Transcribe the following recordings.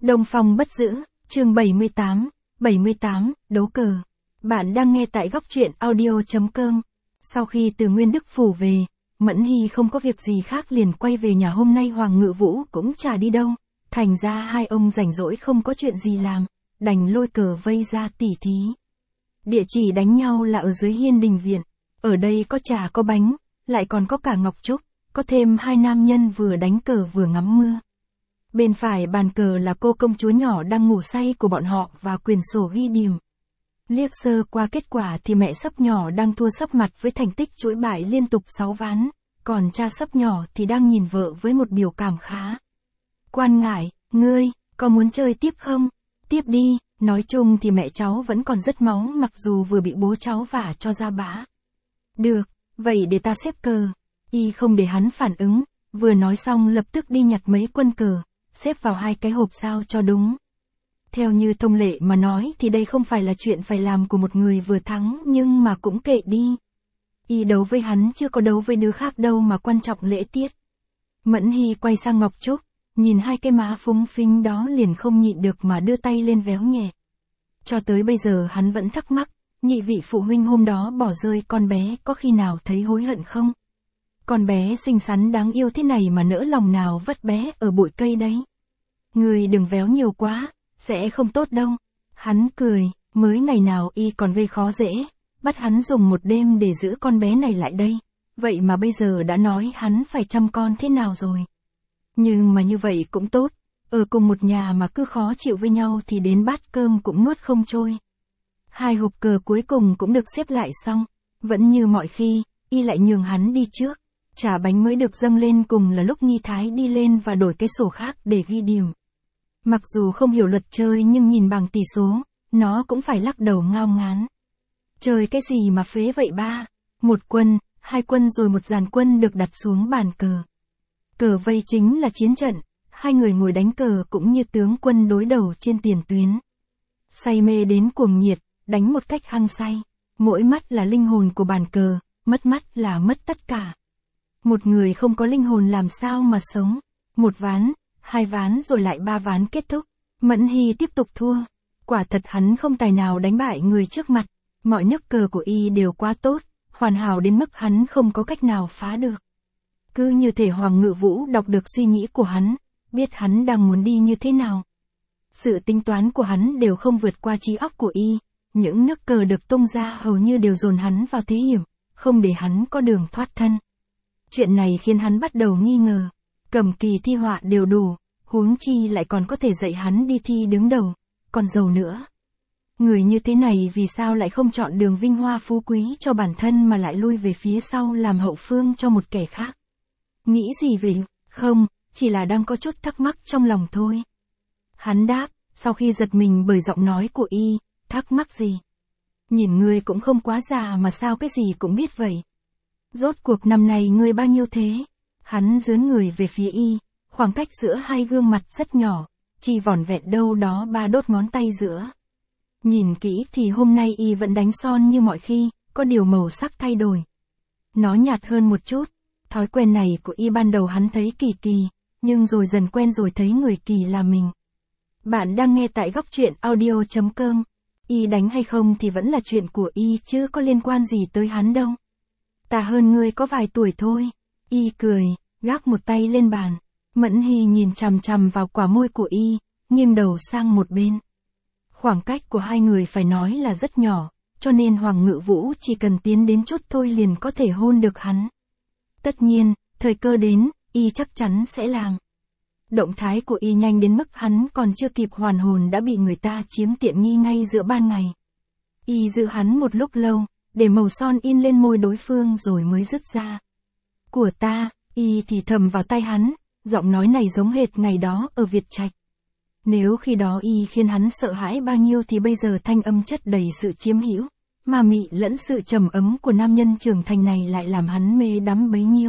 Đông Phong bất giữ, chương 78, đấu cờ. Bạn đang nghe tại góc truyện audio.com. Sau khi từ Nguyên Đức Phủ về, Mẫn Hy không có việc gì khác liền quay về nhà. Hôm nay Hoàng Ngự Vũ cũng chả đi đâu, thành ra hai ông rảnh rỗi không có chuyện gì làm, đành lôi cờ vây ra tỉ thí. Địa chỉ đánh nhau là ở dưới hiên đình viện, ở đây có trà có bánh, lại còn có cả ngọc trúc, có thêm hai nam nhân vừa đánh cờ vừa ngắm mưa. Bên phải bàn cờ là cô công chúa nhỏ đang ngủ say của bọn họ và quyển sổ ghi điểm. Liếc sơ qua kết quả thì mẹ sấp nhỏ đang thua sấp mặt với thành tích chuỗi bại liên tục 6 ván, còn cha sấp nhỏ thì đang nhìn vợ với một biểu cảm khá quan ngại. Ngươi, có muốn chơi tiếp không? Tiếp đi. Nói chung thì mẹ cháu vẫn còn rất máu mặc dù vừa bị bố cháu vả cho ra bã. Được, vậy để ta xếp cờ. Y không để hắn phản ứng, vừa nói xong lập tức đi nhặt mấy quân cờ, xếp vào hai cái hộp sao cho đúng. Theo như thông lệ mà nói thì đây không phải là chuyện phải làm của một người vừa thắng, nhưng mà cũng kệ đi. Y đấu với hắn chưa có đấu với đứa khác đâu mà quan trọng lễ tiết. Mẫn Hy quay sang Ngọc Trúc, nhìn hai cái má phúng phính đó liền không nhịn được mà đưa tay lên véo nhẹ. Cho tới bây giờ hắn vẫn thắc mắc, nhị vị phụ huynh hôm đó bỏ rơi con bé có khi nào thấy hối hận không? Con bé xinh xắn đáng yêu thế này mà nỡ lòng nào vất bé ở bụi cây đấy. Người đừng véo nhiều quá, sẽ không tốt đâu. Hắn cười, mới ngày nào y còn gây khó dễ, bắt hắn dùng một đêm để giữ con bé này lại đây. Vậy mà bây giờ đã nói hắn phải chăm con thế nào rồi. Nhưng mà như vậy cũng tốt, ở cùng một nhà mà cứ khó chịu với nhau thì đến bát cơm cũng nuốt không trôi. Hai hộp cờ cuối cùng cũng được xếp lại xong, vẫn như mọi khi, y lại nhường hắn đi trước. Trà bánh mới được dâng lên cùng là lúc Nghi Thái đi lên và đổi cái sổ khác để ghi điểm. Mặc dù không hiểu luật chơi nhưng nhìn bằng tỷ số, nó cũng phải lắc đầu ngao ngán. Chơi cái gì mà phế vậy ba? Một quân, hai quân rồi một dàn quân được đặt xuống bàn cờ. Cờ vây chính là chiến trận, hai người ngồi đánh cờ cũng như tướng quân đối đầu trên tiền tuyến. Say mê đến cuồng nhiệt, đánh một cách hăng say. Mỗi mắt là linh hồn của bàn cờ, mất mắt là mất tất cả. Một người không có linh hồn làm sao mà sống. Một ván, hai ván rồi lại ba ván kết thúc. Mẫn Hy tiếp tục thua. Quả thật hắn không tài nào đánh bại người trước mặt. Mọi nước cờ của y đều quá tốt, hoàn hảo đến mức hắn không có cách nào phá được. Cứ như thể Hoàng Ngự Vũ đọc được suy nghĩ của hắn, biết hắn đang muốn đi như thế nào. Sự tính toán của hắn đều không vượt qua trí óc của y. Những nước cờ được tung ra hầu như đều dồn hắn vào thế hiểm, không để hắn có đường thoát thân. Chuyện này khiến hắn bắt đầu nghi ngờ. Cầm kỳ thi họa đều đủ, huống chi lại còn có thể dạy hắn đi thi đứng đầu, còn giàu nữa. Người như thế này vì sao lại không chọn đường vinh hoa phú quý cho bản thân mà lại lui về phía sau làm hậu phương cho một kẻ khác? Nghĩ gì về? Không, chỉ là đang có chút thắc mắc trong lòng thôi. Hắn đáp, sau khi giật mình bởi giọng nói của y, thắc mắc gì? Nhìn ngươi cũng không quá già mà sao cái gì cũng biết vậy. Rốt cuộc năm nay ngươi bao nhiêu thế? Hắn dướn người về phía y, khoảng cách giữa hai gương mặt rất nhỏ, chỉ vỏn vẹn đâu đó 3 đốt ngón tay giữa. Nhìn kỹ thì hôm nay y vẫn đánh son như mọi khi, có điều màu sắc thay đổi. Nó nhạt hơn một chút, thói quen này của y ban đầu hắn thấy kỳ kỳ, nhưng rồi dần quen rồi thấy người kỳ là mình. Bạn đang nghe tại góc truyện audio.com. Y đánh hay không thì vẫn là chuyện của y chứ có liên quan gì tới hắn đâu. Ta hơn ngươi có vài tuổi thôi. Y cười, gác một tay lên bàn. Mẫn Hy nhìn chằm chằm vào quả môi của y, nghiêng đầu sang một bên. Khoảng cách của hai người phải nói là rất nhỏ, cho nên Hoàng Ngự Vũ chỉ cần tiến đến chút thôi liền có thể hôn được hắn. Tất nhiên, thời cơ đến, y chắc chắn sẽ làm. Động thái của y nhanh đến mức hắn còn chưa kịp hoàn hồn đã bị người ta chiếm tiện nghi ngay giữa ban ngày. Y giữ hắn một lúc lâu, để màu son in lên môi đối phương rồi mới dứt ra. Của ta, y thì thầm vào tai hắn, giọng nói này giống hệt ngày đó ở Việt Trạch. Nếu khi đó y khiến hắn sợ hãi bao nhiêu thì bây giờ thanh âm chất đầy sự chiếm hữu, mà mị lẫn sự trầm ấm của nam nhân trưởng thành này lại làm hắn mê đắm bấy nhiêu.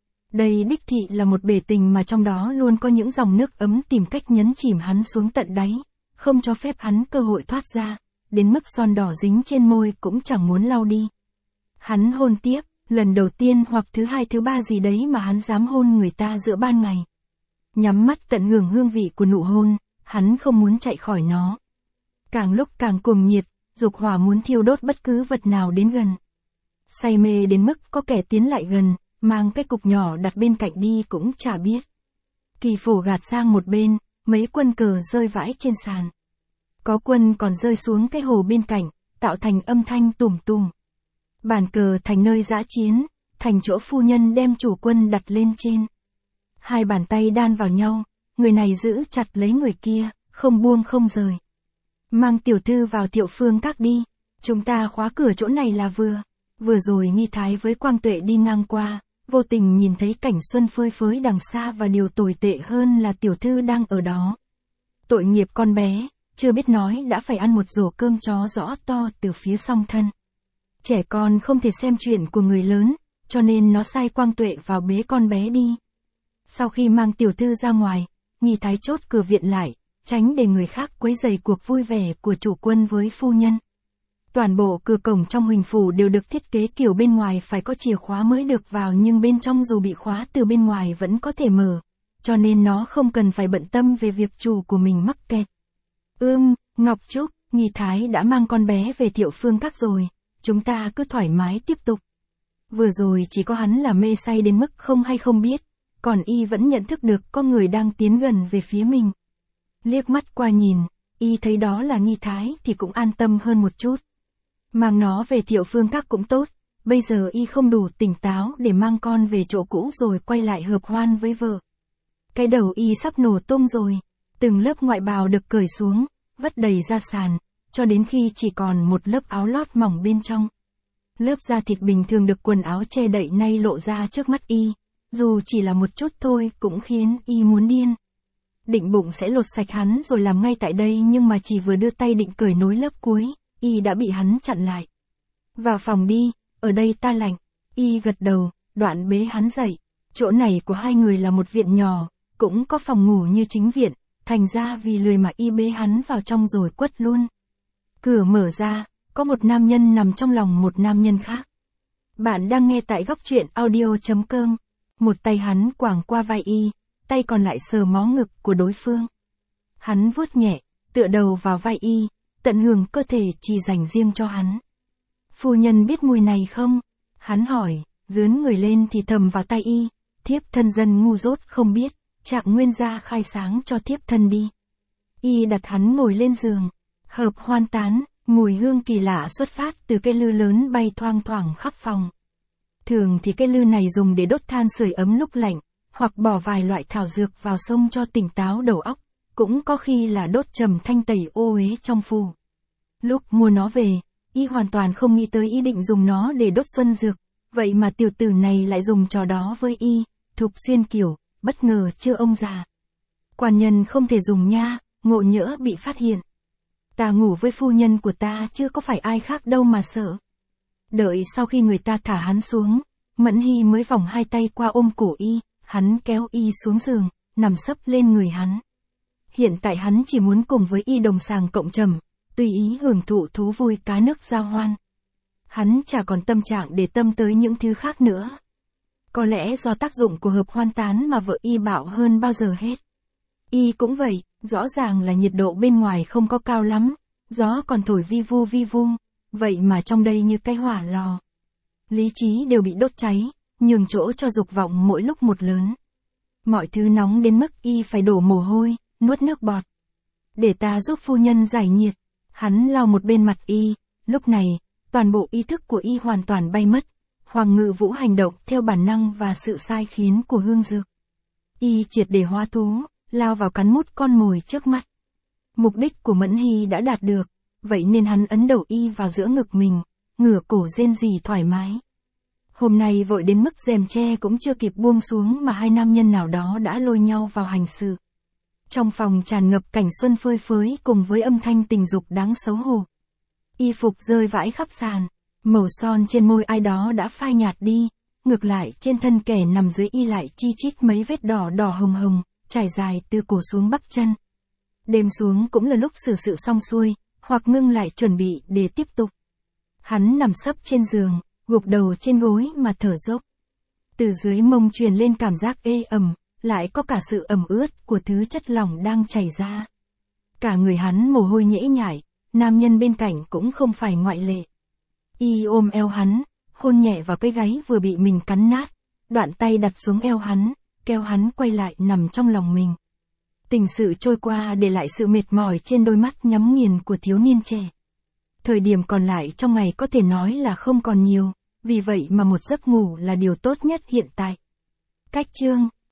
Đây đích thị là một bể tình mà trong đó luôn có những dòng nước ấm tìm cách nhấn chìm hắn xuống tận đáy, không cho phép hắn cơ hội thoát ra, đến mức son đỏ dính trên môi cũng chẳng muốn lau đi. Hắn hôn tiếp, lần đầu tiên hoặc thứ hai thứ ba gì đấy mà hắn dám hôn người ta giữa ban ngày. Nhắm mắt tận hưởng hương vị của nụ hôn, hắn không muốn chạy khỏi nó. Càng lúc càng cuồng nhiệt, dục hỏa muốn thiêu đốt bất cứ vật nào đến gần. Say mê đến mức có kẻ tiến lại gần, mang cái cục nhỏ đặt bên cạnh đi cũng chả biết. Kỳ Phổ gạt sang một bên, mấy quân cờ rơi vãi trên sàn. Có quân còn rơi xuống cái hồ bên cạnh, tạo thành âm thanh tùm tùm. Bàn cờ thành nơi dã chiến, thành chỗ phu nhân đem chủ quân đặt lên trên. Hai bàn tay đan vào nhau, người này giữ chặt lấy người kia, không buông không rời. Mang tiểu thư vào Thiệu Phương Các đi, chúng ta khóa cửa chỗ này là vừa. Vừa rồi Nghi Thái với Quang Tuệ đi ngang qua, vô tình nhìn thấy cảnh xuân phơi phới đằng xa và điều tồi tệ hơn là tiểu thư đang ở đó. Tội nghiệp con bé, chưa biết nói đã phải ăn một rổ cơm chó rõ to từ phía song thân. Trẻ con không thể xem chuyện của người lớn, cho nên nó sai Quang Tuệ vào bế con bé đi. Sau khi mang tiểu thư ra ngoài, Nghi Thái chốt cửa viện lại, tránh để người khác quấy rầy cuộc vui vẻ của chủ quân với phu nhân. Toàn bộ cửa cổng trong Huỳnh Phủ đều được thiết kế kiểu bên ngoài phải có chìa khóa mới được vào, nhưng bên trong dù bị khóa từ bên ngoài vẫn có thể mở, cho nên nó không cần phải bận tâm về việc chủ của mình mắc kẹt. Ngọc Trúc, Nghi Thái đã mang con bé về Thiệu Phương Các rồi, chúng ta cứ thoải mái tiếp tục. Vừa rồi chỉ có hắn là mê say đến mức không hay không biết, còn y vẫn nhận thức được có người đang tiến gần về phía mình. Liếc mắt qua nhìn, y thấy đó là Nghi Thái thì cũng an tâm hơn một chút. Mang nó về Thiệu Phương Các cũng tốt, bây giờ y không đủ tỉnh táo để mang con về chỗ cũ rồi quay lại hợp hoan với vợ. Cái đầu y sắp nổ tung rồi, từng lớp ngoại bào được cởi xuống, vất đầy ra sàn, cho đến khi chỉ còn một lớp áo lót mỏng bên trong. Lớp da thịt bình thường được quần áo che đậy nay lộ ra trước mắt y, dù chỉ là một chút thôi cũng khiến y muốn điên. Định bụng sẽ lột sạch hắn rồi làm ngay tại đây, nhưng mà chỉ vừa đưa tay định cởi nối lớp cuối, y đã bị hắn chặn lại. Vào phòng đi, ở đây ta lạnh. Y gật đầu, đoạn bế hắn dậy. Chỗ này của hai người là một viện nhỏ, cũng có phòng ngủ như chính viện, thành ra vì lười mà y bế hắn vào trong rồi quất luôn. Cửa mở ra, có một nam nhân nằm trong lòng một nam nhân khác. Bạn đang nghe tại góc truyện audio.com. Một tay hắn quàng qua vai y, tay còn lại sờ mó ngực của đối phương. Hắn vuốt nhẹ, tựa đầu vào vai y, tận hưởng cơ thể chỉ dành riêng cho hắn. Phu nhân biết mùi này không? Hắn hỏi, dướn người lên thì thầm vào tai y, thiếp thân dân ngu dốt không biết, Trạng Nguyên gia khai sáng cho thiếp thân đi. Y đặt hắn ngồi lên giường, hợp hoan tán, mùi hương kỳ lạ xuất phát từ cây lư lớn bay thoang thoảng khắp phòng. Thường thì cây lư này dùng để đốt than sưởi ấm lúc lạnh, hoặc bỏ vài loại thảo dược vào sông cho tỉnh táo đầu óc, cũng có khi là đốt trầm thanh tẩy ô uế trong phủ. Lúc mua nó về, y hoàn toàn không nghĩ tới ý định dùng nó để đốt xuân dược, vậy mà tiểu tử này lại dùng trò đó với y, Thục Xuyên kiểu, bất ngờ chưa ông già. Quan nhân không thể dùng nha, ngộ nhỡ bị phát hiện. Ta ngủ với phu nhân của ta chứ có phải ai khác đâu mà sợ. Đợi sau khi người ta thả hắn xuống, Mẫn Hy mới vòng hai tay qua ôm cổ y, hắn kéo y xuống giường, nằm sấp lên người hắn. Hiện tại hắn chỉ muốn cùng với y đồng sàng cộng trầm, tùy ý hưởng thụ thú vui cá nước giao hoan. Hắn chả còn tâm trạng để tâm tới những thứ khác nữa. Có lẽ do tác dụng của hợp hoan tán mà vợ y bạo hơn bao giờ hết. Y cũng vậy, rõ ràng là nhiệt độ bên ngoài không có cao lắm, gió còn thổi vi vu, vậy mà trong đây như cái hỏa lò. Lý trí đều bị đốt cháy, nhường chỗ cho dục vọng mỗi lúc một lớn. Mọi thứ nóng đến mức y phải đổ mồ hôi, nuốt nước bọt. Để ta giúp phu nhân giải nhiệt. Hắn lau một bên mặt y, lúc này, toàn bộ ý thức của y hoàn toàn bay mất. Hoàng Ngự Vũ hành động theo bản năng và sự sai khiến của hương dược. Y triệt để hóa thú, lao vào cắn mút con mồi trước mắt. Mục đích của Mẫn Hy đã đạt được, vậy nên hắn ấn đầu y vào giữa ngực mình, ngửa cổ rên rỉ thoải mái. Hôm nay vội đến mức rèm tre cũng chưa kịp buông xuống mà hai nam nhân nào đó đã lôi nhau vào hành sự. Trong phòng tràn ngập cảnh xuân phơi phới cùng với âm thanh tình dục đáng xấu hổ. Y phục rơi vãi khắp sàn, màu son trên môi ai đó đã phai nhạt đi, ngược lại trên thân kẻ nằm dưới y lại chi chít mấy vết đỏ đỏ hồng hồng, trải dài từ cổ xuống bắp chân. Đêm xuống cũng là lúc xử sự xong xuôi, hoặc ngưng lại chuẩn bị để tiếp tục. Hắn nằm sấp trên giường, gục đầu trên gối mà thở dốc. Từ dưới mông truyền lên cảm giác ê ẩm, lại có cả sự ẩm ướt của thứ chất lỏng đang chảy ra. Cả người hắn mồ hôi nhễ nhại, nam nhân bên cạnh cũng không phải ngoại lệ. Y ôm eo hắn, hôn nhẹ vào cái gáy vừa bị mình cắn nát, đoạn tay đặt xuống eo hắn, kéo hắn quay lại nằm trong lòng mình. Tình sự trôi qua để lại sự mệt mỏi trên đôi mắt nhắm nghiền của thiếu niên trẻ. Thời điểm còn lại trong ngày có thể nói là không còn nhiều, vì vậy mà một giấc ngủ là điều tốt nhất hiện tại. Cách chương